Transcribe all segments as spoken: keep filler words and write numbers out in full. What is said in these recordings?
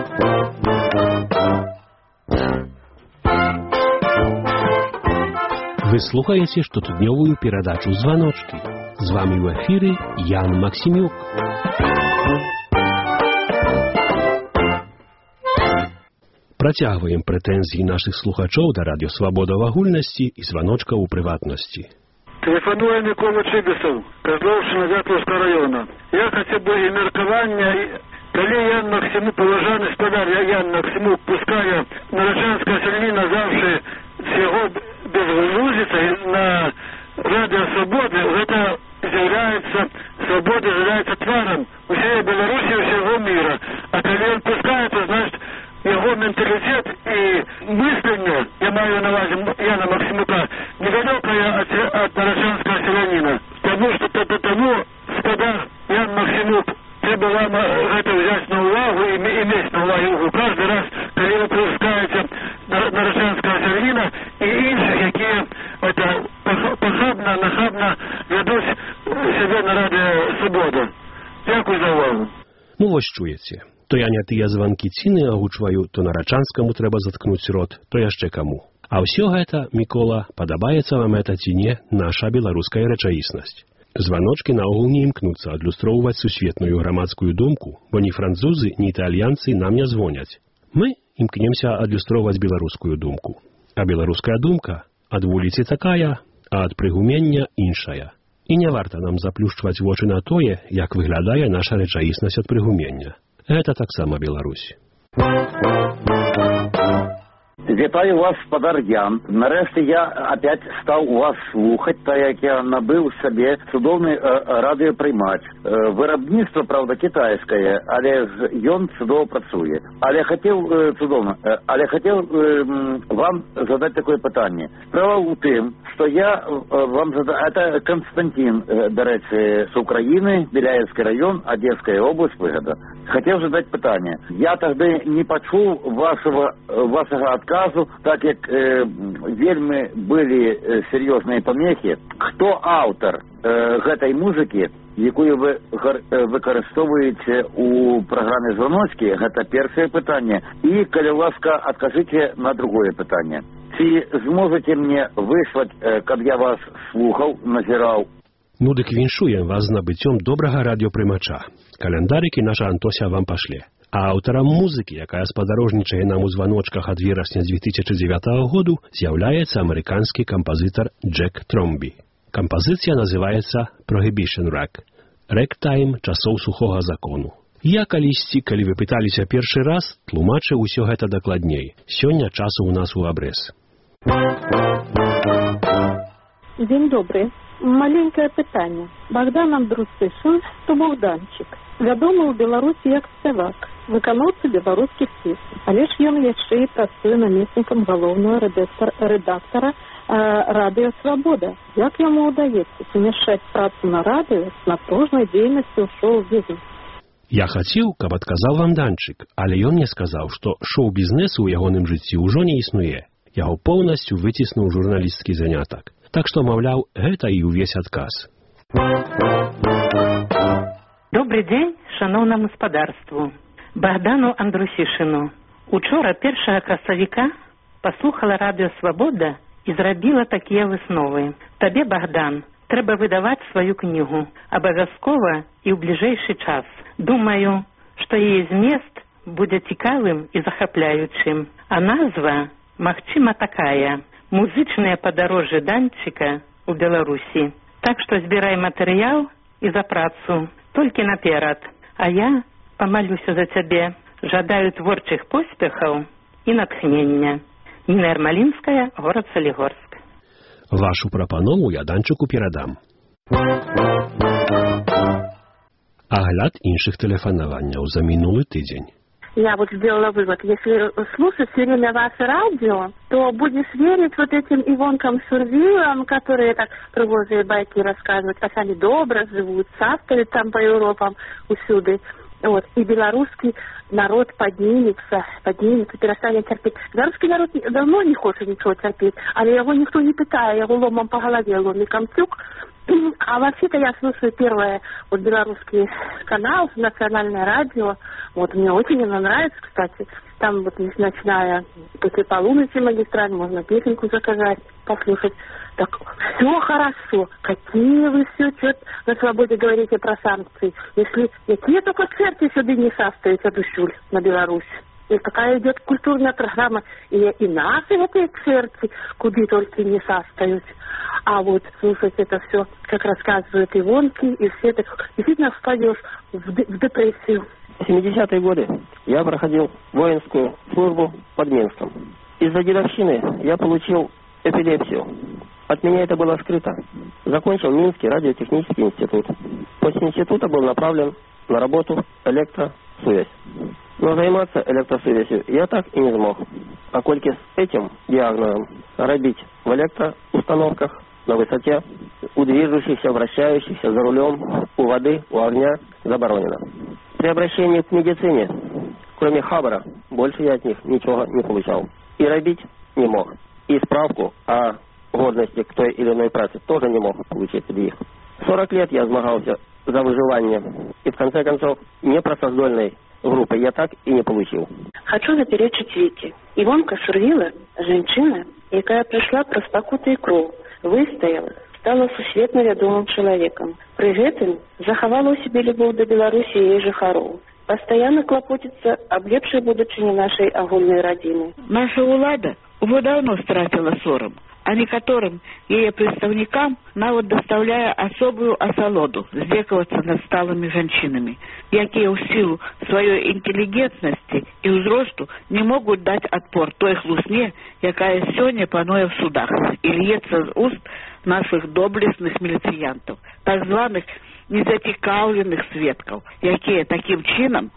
Вы слухаете штотыднёвую перадачу «Звоночки». З вами в эфире Ян Максимюк. Працягваем прэтэнзіі нашых слухачоў да радыё «Свабода» в агульнасці і «Званочка» ў прыватнасці. Телефонує Микола Чибисов, Козловщина, Дятловского района. Я хотів би і міркування, коли Ян Максимук, поважаний сподар, Ян Максимук пускає Нарочанська селіна завжди всього безглуздиця на Радіо Свободи, це з'являється, Свобода з'являється тваром усієї Білорусі і всього міра. А коли він пускає, то значить його менталітет і мислення, я маю на увазі Яна Максимука, недалекое от, от Нарочанского селянина. Тому що тому сподар Ян Максимук треба вам это взять на увагу и иметь на увагу каждый раз, когда вы пускаете Нарочанского селянина и інших, які это похабно, нахабно ведуть себе на Радіо Свобода. Дякую за увагу. Ну вось чуеце. То я не тыя званкі ціны агучваю, то Нарачанскаму трэба заткнуць рот, то яшчэ каму. А ўсё гэта, Мікола, падабаецца вам это ці не, наша беларуская рэчаіснасць. Званочкі наогул не імкнуцца адлюстроўваць сусветную грамадскую думку, бо ні французы, ні італьянцы нам не звоняць. Мы імкнемся адлюстроўваць беларускую думку. А беларуская думка ад вуліцы такая, а ад прыгумення іншая. І не варта нам заплюшчваць вочы на тое, як выглядае наша рэчаіснасць ад прыгумення. Это таксама Беларусь. Вітаю вас, спадар Ян. Нарешті я опять став у вас слухати, так як я набив собі цудовний е, радіоприймач. Е, виробництво, правда, китайське, але ж він чудово працює. Але хотів, е, чудовно, е, але хотів е, вам задати таке питання. Справа у тим, що я е, вам задаю, це Константин, е, до речі, з України, Біляєвський район, Одеська область, вигода. Хотів задати питання. Я тоді не почув вашого, вашого отказу, так як е, вельми були е, серйозні помехи. Хто автор е, гэтай музики, яку ви використовуєте у програмі «Звоночки», це перше питання. І, коли ласка, откажіть на друге питання. Чи зможете мені вислати, щоб я вас слухав, назирав? Ну, дык віншуем вас з набыццём добрага радыёпрымача. Каляндарыкі наша Антося вам пашле. А аўтарам музыкі, якая спадарожнічае нам у званочках ад верасня две тысячи девятого году, з'яўляецца амерыканскі кампазітар Джек Тромбі. Кампазіцыя называецца «Prohibition Rack» – «Рэктайм часоў сухога закону». Я калісьці, калі вы пыталіся першы раз, тлумачыў усё гэта дакладней. Сёння часу у нас у абрэз. Дзень добры. Маленькое питання. Богдан Андрусишин, то Богданчик. Вядомы ў Беларусі як спявак, выканаўца беларускіх песень. Але ж ён яшчэ і працуе намеснікам галоўнага рэдактара э, Радыё Свабода. Як яму ўдаецца сумяшчаць працу на радыё з напружнай дзейнасцю ў шоу-бізнесе? Я хацеў, каб адказаў вам Данчык, але ён мне сказаў, што шоу-бізнесу ў ягоным жыцці ўжо не існуе. Яго поўнасцю выціснуў журналісцкі занятак. Так што, маўляў, гэта і ўвесь адказ. Добры дзень, шаноўнаму спадарству. Богдану Андрусішыну. Учора, першага красавіка, паслухала Радыё Свабода і зрабіла такія высновы. Табе, Богдан, трэба выдаваць сваю кнігу. Абавязкова і ў бліжэйшы час. Думаю, што яе змест будзе цікавым і захапляючым. А назва, магчыма, такая – «Музычныя падарожжы Данчыка ў Беларусі». Так што збірай матэрыял і за працу. Толькі наперад. А я памалюся за цябе. Жадаю творчых поспехаў і натхнення. Ніна Ярмалінская, горад Салігорск. Вашу прапанову я Данчыку перадам. Агляд іншых тэлефанаванняў за минулый тыдзень. Я вот сделала вывод, если слушать все время ваше радио, то будешь верить вот этим Ивонкам Сурвилам, которые так пригожие байки рассказывают, как они добро живут, шастают там по Европам, усюды. Вот. И белорусский народ поднимется, поднимется, перестанет терпеть. Белорусский народ давно не хочет ничего терпеть, а его никто не питает, его ломом по голове, ломиком тюк. А вообще-то я слушаю первое, вот белорусский канал, национальное радио, Вот мне очень она нравится, кстати. Там вот начиная после полуночи магистраль, можно песенку заказать, послушать. Так все хорошо. Какие вы все что на свободе говорите про санкции. Если какие только церкви сюда не шастают, душуль на Беларусь. И какая идет культурная программа. И, и наши этой церкви, куда только не шастают. А вот слушать это все, как рассказывают Ивонки, и все это действительно впадешь в, в депрессию. В семидесятые годы я проходил воинскую службу под Минском. Из-за дедовщины я получил эпилепсию. От меня это было скрыто. Закончил Минский радиотехнический институт. После института был направлен на работу электросвязь. Но заниматься электросвязью я так и не смог. А кольки с этим диагнозом робить в электроустановках на высоте, у движущихся, вращающихся, за рулем, у воды, у огня заборонено. При обращении к медицине, кроме хабара, больше я от них ничего не получал. И робить не мог. И справку о годности к той или иной праце тоже не мог получить от них. сорок лет я змагался за выживание. И в конце концов, непроцездольной группы я так и не получил. Хочу заперечить Вики. Ивонка Шурвила, женщина, якая пришла праз пакуты і кроў, выстаяла, стала сусветна вядомым чалавекам. Пры гэтым захавала ў сябе любоў да Беларусі і яе жыхароў. Пастаянна клапоціцца аб лепшай будучыні нашай агульнай радзімы. Наша ўлада ўжо даўно страціла сорам, а некаторым яе прадстаўнікам нават даставляе асобую асалоду здзекавацца над сталымі жанчынамі, якія ў сілу сваёй інтэлігентнасці і ўзросту не могуць даць адпор той хлусне, якая сёння пануе в судах і льецца з уст наших доблесных міліцыянтаў, так званых незацікаўленых сведкаў, якія такім чынам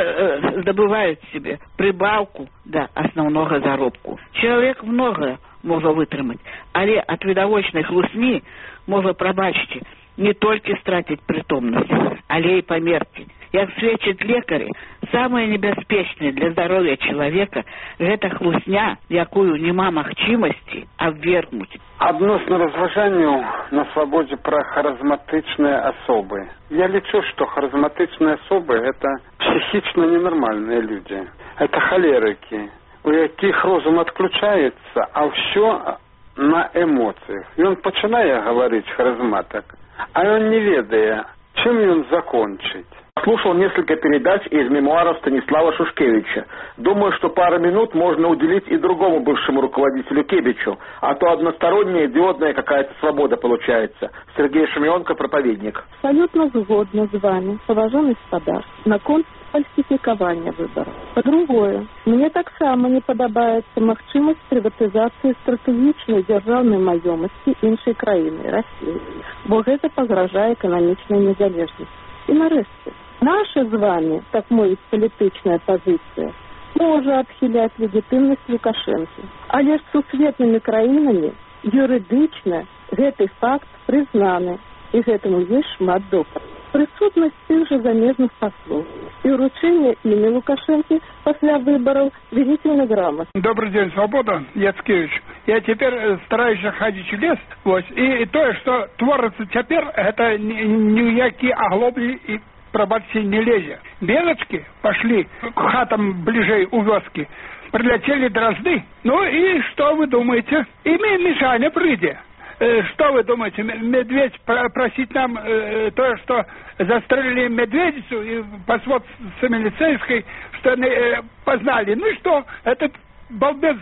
здабываюць себе прыбаўку да асноўнога заробку. Чалавек многае можа вытрымаць, але ад відавочнай хлусні можа, прабачце, не толькі страціць прытомнасць, але і памерці. Як сведчаць лекары, самае небяспечнае для здароўя чалавека гэта хлусня, якую няма магчымасці абвергнуць. Адносна разважанняў на свабодзе пра харызматычныя асобы. Я лічу, што харызматычныя асобы гэта псіхічна ненармальныя людзі. Это халерыкі, у якіх розум адключаецца, а ўсё на эмоцыях. Ён пачынае гаварыць харызматак, а ён не ведае, чым ён закончыць. Слушал несколько передач из мемуаров Станислава Шушкевича. Думаю, что пару минут можно уделить и другому бывшему руководителю Кебичу, а то односторонняя диодная какая-то свобода получается. Сергей Шемёнко, проповедник. Абсолютно згодна з вами, поважаний спадар, наконт фальсифікавання выборов. По-другое, мне таксама не падабаецца магчымасць прыватызацыі стратэгічнай дзяржаўнай маёмасці іншай краіны, России, бо гэта пагражае эканамічнай незалежнасці. І нарэшце, наша з вами, так мовіць, палітычная пазіцыя можа адхіляць легітымнасць Лукашэнкі. Але ж сусветнымі краінамі юрыдычна гэты факт прызнаны, і гэтаму ёсць шмат доказаў. Прысутнасць тых жа замежных паслоў і ўручэнне імі Лукашэнкі пасля выбораў величайной грамоты. Добрый день, Свобода, Яцкевич. Я теперь стараюсь ходить в лес, вот, и, и то, что творится теперь, это никакие оглобли и пробачьте не лезе. Белочки пошли к хатам ближе у вёски, прилетели дрозды. Ну и что вы думаете? Ими Мишаня прыйде. Что вы думаете, медведь просить нам э, то, что застрелили медведицу и по сводце милицейской, что они э, познали. Ну и что, этот балбес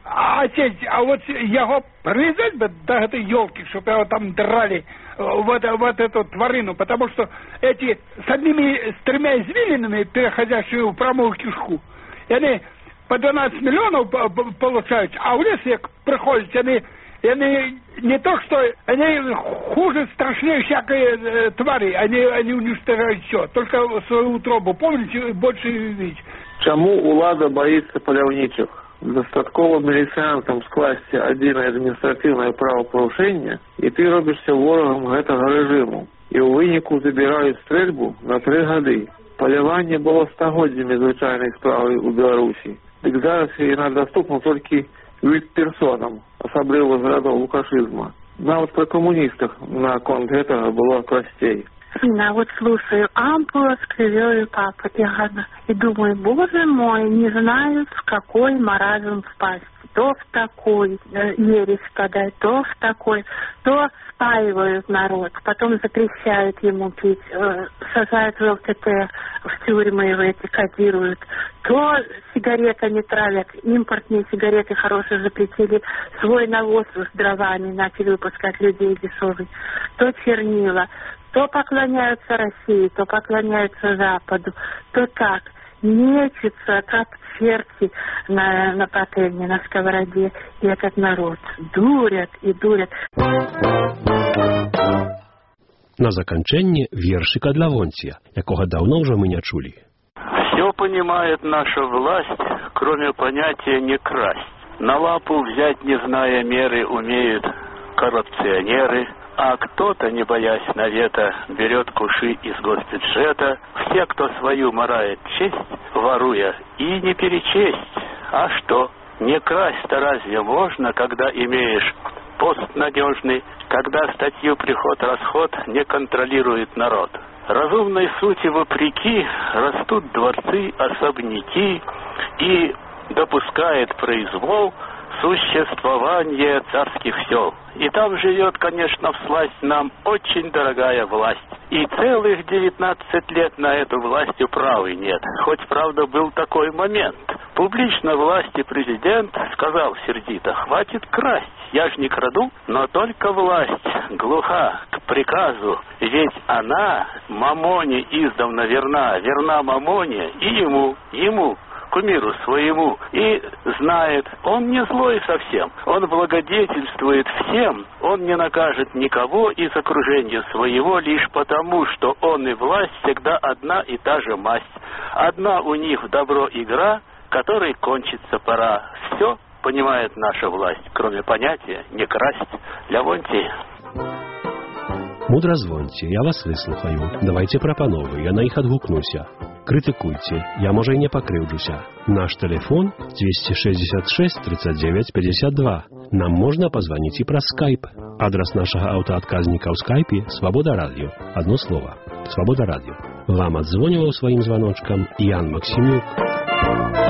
отец, а вот его привязать бы до этой елки, чтобы его там драли, вот, вот эту тварину, потому что эти с одними, с тремя извилинами, переходящие в прямую кишку, и они по двенадцать миллионов получают, а в лес, как приходят, они И они не то, что они хуже, страшнее всякой э, твари, они, они уничтожают все, только свою утробу, помните, больше видеть. Чому улада боится паляўнічых? Дастаткова міліцыянтам скласці адзінае адміністратыўнае правапарушэнне, і ты робішся ворагам гэтага рэжыму. І ў выніку забіраюць стрэльбу на тры гады. Паляванне было стагоддзямі звычайнай справай у Беларусі. Дык зараз яна даступна толькі віп-персонам, асабліва з радоў лукашызма. Нават пры камуністах наконт гэтага было прасцей. сына, вот слушаю, ампула с кривёю папа Иоанна, и думаю, боже мой, не знаю, в какой маразм впасть. То в такой э, ересь впадает, то в такой, то спаивают народ, потом запрещают ему пить, э, сажают в ЛТТ, в тюрьмы его эти кодируют, то сигаретами травят, импортные сигареты хорошие запретили, свой навоз с дровами начали выпускать людей дешевый, то чернила, то поклоняются России, то поклоняются Западу, то так. Мечется, как черти на, на пательне, на сковороде. И этот народ дурят и дурят. На заканчэнне вершика для Вонція, якога давно уже мы не чули. Все понимает наша власть, кроме понятия «не красть». На лапу взять, не зная меры, умеют коррупционеры, а кто-то, не боясь навета, берет куши из госбюджета. Все, кто свою марает честь, воруя, и не перечесть. А что? Не красть-то разве можно, когда имеешь пост надежный, когда статью приход-расход не контролирует народ? Разумной сути вопреки растут дворцы, особняки, и допускает произвол существование царских сел. И там живет, конечно, всласть нам очень дорогая власть. И целых девятнадцать лет на эту власть управы нет. Хоть, правда, был такой момент. Публично власти президент сказал сердито: хватит красть, я ж не краду, но только власть глуха к приказу, ведь она мамоне издавна верна, верна мамоне и ему, ему, кумиру своему, и знает, он не злой совсем, он благодетельствует всем, он не накажет никого из окружения своего лишь потому, что он и власть всегда одна и та же масть. Одна у них в добро игра, которой кончится пора. Все понимает наша власть, кроме понятия «не красть». Лявонтий. Мудразвоньте, я вас выслухаю. Давайте прапановы, я на іх адгукнуся. Крытыкуйте, я, можа, і не пакрыўджуся. Наш телефон двести шестьдесят шесть тридцать девять пятьдесят два. Нам можно позвонить и про скайп. Адрес нашего аутоотказника в скайпе «Свобода радио». Одно слово. «Свобода радио». Вам отзвонивал своим звоночком Ян Максимюк.